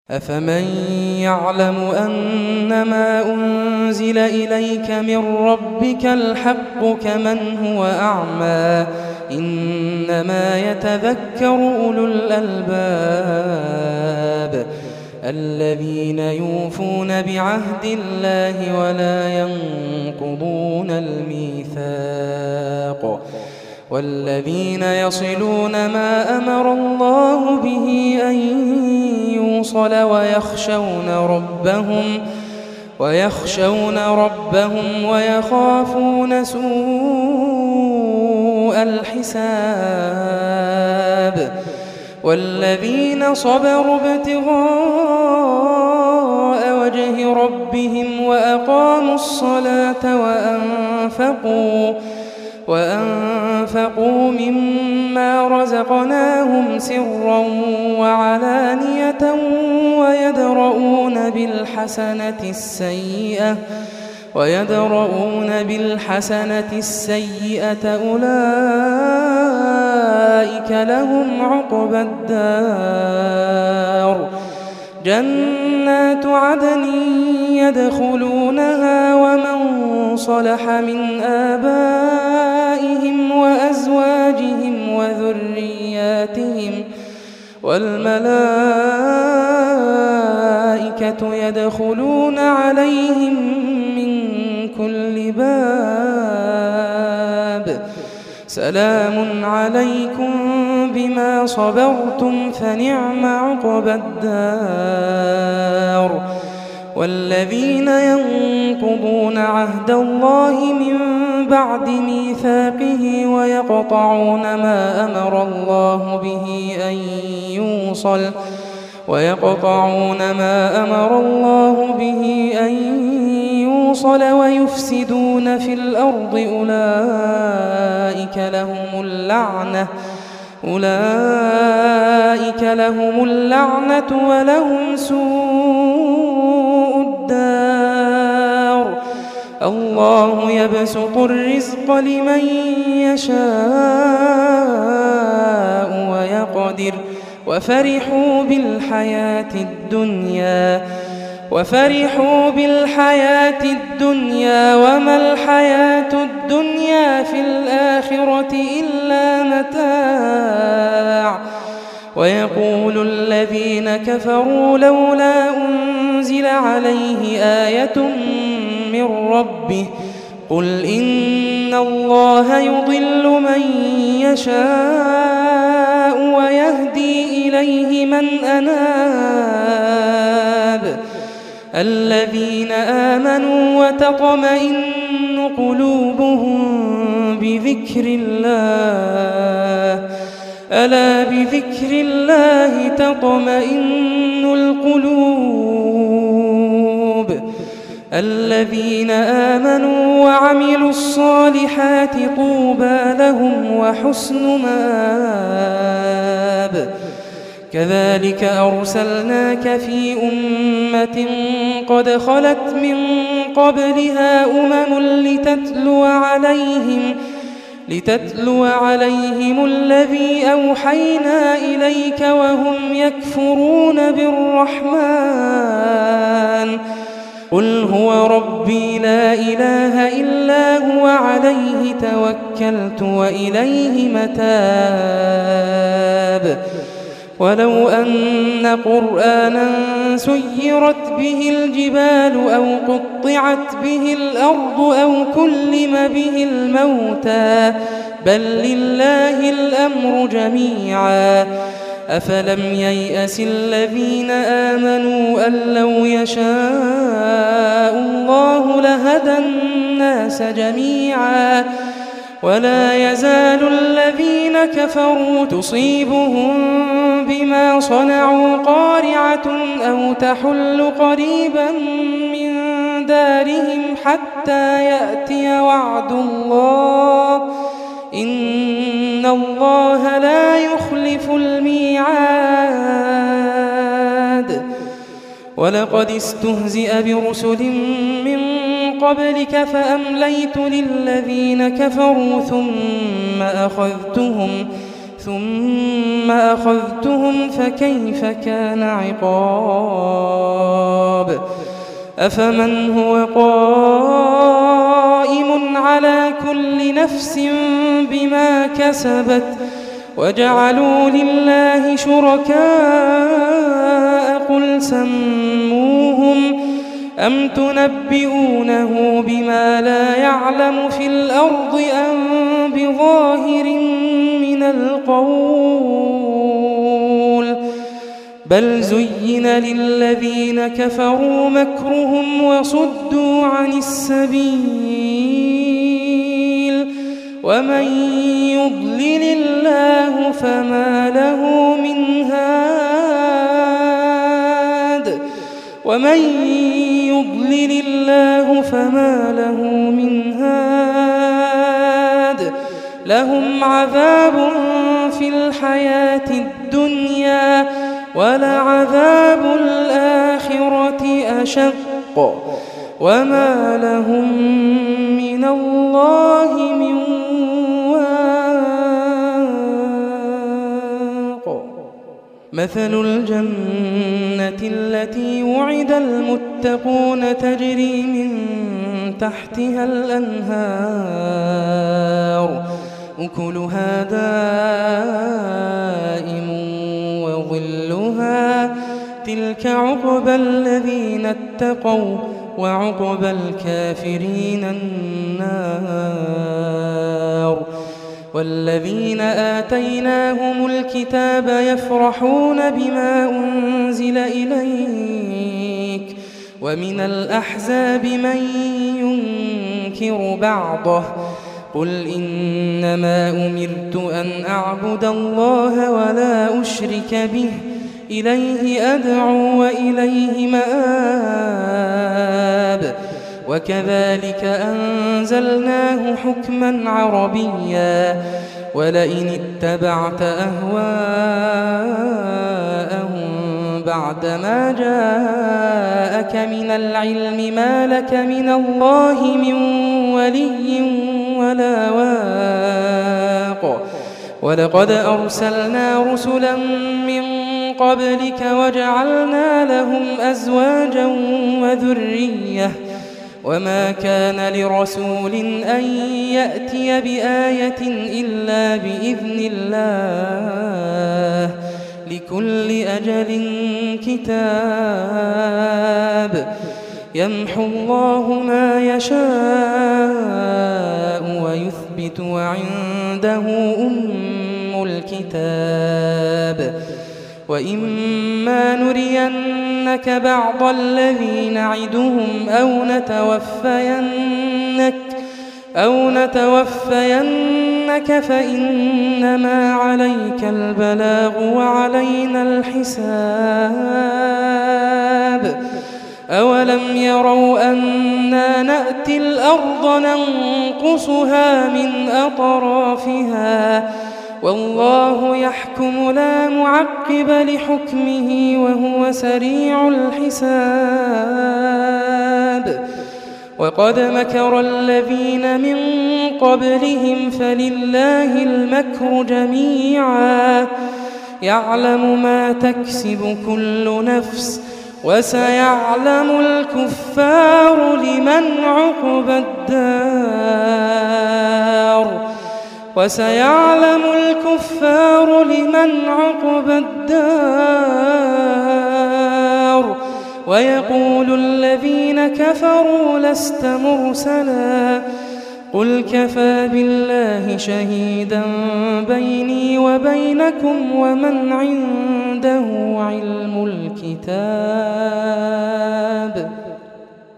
أفمن يعلم أنما أنزل إليك من ربك الحق كمن هو أعمى إنما يتذكر أولو الألباب الذين يوفون بعهد الله ولا ينقضون الميثاق والذين يصلون ما أمر الله به أن يوصل ويخشون ربهم ويخافون سوء الحساب والذين صبروا ابتغاء وجه ربهم وأقاموا الصلاة وأنفقوا مما رزقناهم سرا وعلانية ويدرؤون بالحسنة السيئة أولئك لهم عقبى الدار جنات عدن يدخلونها ومن صلح من آبائهم وأزواجهم وذرياتهم والملائكة يدخلون عليهم من كل باب سلام عليكم بما صبرتم فنعم عقبى الدار والذين ينقضون عهد الله من بعد ميثاقه ويقطعون ما أمر الله به أن يوصل ويفسدون في الأرض أولئك لهم اللعنة ولهم سوء الدار الله يبسط الرزق لمن يشاء ويقدر وفرحوا بالحياة الدنيا وما الحياة الدنيا في الآخرة إلا متاع ويقول الذين كفروا لولا أنزل عليه آية من ربه قل إن الله يضل من يشاء ويهدي إليه من أناب الذين آمنوا وتطمئن قلوبهم بذكر الله ألا بذكر الله تطمئن القلوب الذين آمنوا وعملوا الصالحات طوبى لهم وحسن مآب كذلك أرسلناك في أمة قد خلت من قبلها لتتلو عليهم الذي أوحينا إليك وهم يكفرون بالرحمن قل هو ربي لا إله إلا هو عليه توكلت وإليه متاب ولو أن قرآنا سيرت به الجبال أو قطعت به الأرض أو كلم به الموتى بل لله الأمر جميعا أفلم ييأس الذين آمنوا أن لو يشاء الله لهدى الناس جميعا ولا يزال الذين كفروا تصيبهم بما صنعوا قارعة أو تحل قريبا من دارهم حتى يأتي وعد الله إن الله لا يخلف الميعاد ولقد استهزئ برسل من قبلك فأمليت للذين كفروا ثم أخذتهم فكيف كان عقاب أفمن هو قائم على كل نفس بما كسبت وجعلوا لله شركاء قل سموهم أم تنبئونه بما لا يعلم في الأرض أم بظاهر من القول بل زين للذين كفروا مكرهم وصدوا عن السبيل ومن يضلل الله فما له من هاد لهم عذاب في الحياة الدنيا ولعذاب الآخرة أشق وما لهم من الله من واق مثل الجنة التي وعد المتقون تجري من تحتها الأنهار أكلها دائم وظلها تلك عقبى الذين اتقوا وعقبى الكافرين النار والذين آتيناهم الكتاب يفرحون بما أنزل إليك ومن الأحزاب من ينكر بعضه قل إنما أمرت أن أعبد الله ولا أشرك به إليه أدعو وإليه مآب وكذلك أنزلناه حكما عربيا ولئن اتبعت أهواءهم بعدما جاءك من العلم ما لك من الله من ولي ولا واق ولقد أرسلنا رسلا من قبلك وجعلنا لهم أزواجا وذرية وما كان لرسول أن يأتي بآية إلا بإذن الله لكل أجل كتاب يمحو الله ما يشاء ويثبت وعنده أم الكتاب وإما نرينك بعض الذي نعدهم أو نتوفينك فإنما عليك البلاغ وعلينا الحساب أولم يروا أنا نأتي الأرض ننقصها من أطرافها والله يحكم لا معقب لحكمه وهو سريع الحساب وقد مكر الذين من قبلهم فلله المكر جميعا يعلم ما تكسب كل نفس وسيعلم الكفار لمن عقبى الدار ويقول الذين كفروا لست مرسلا قل كفى بالله شهيدا بيني وبينكم ومن عنده علم الكتاب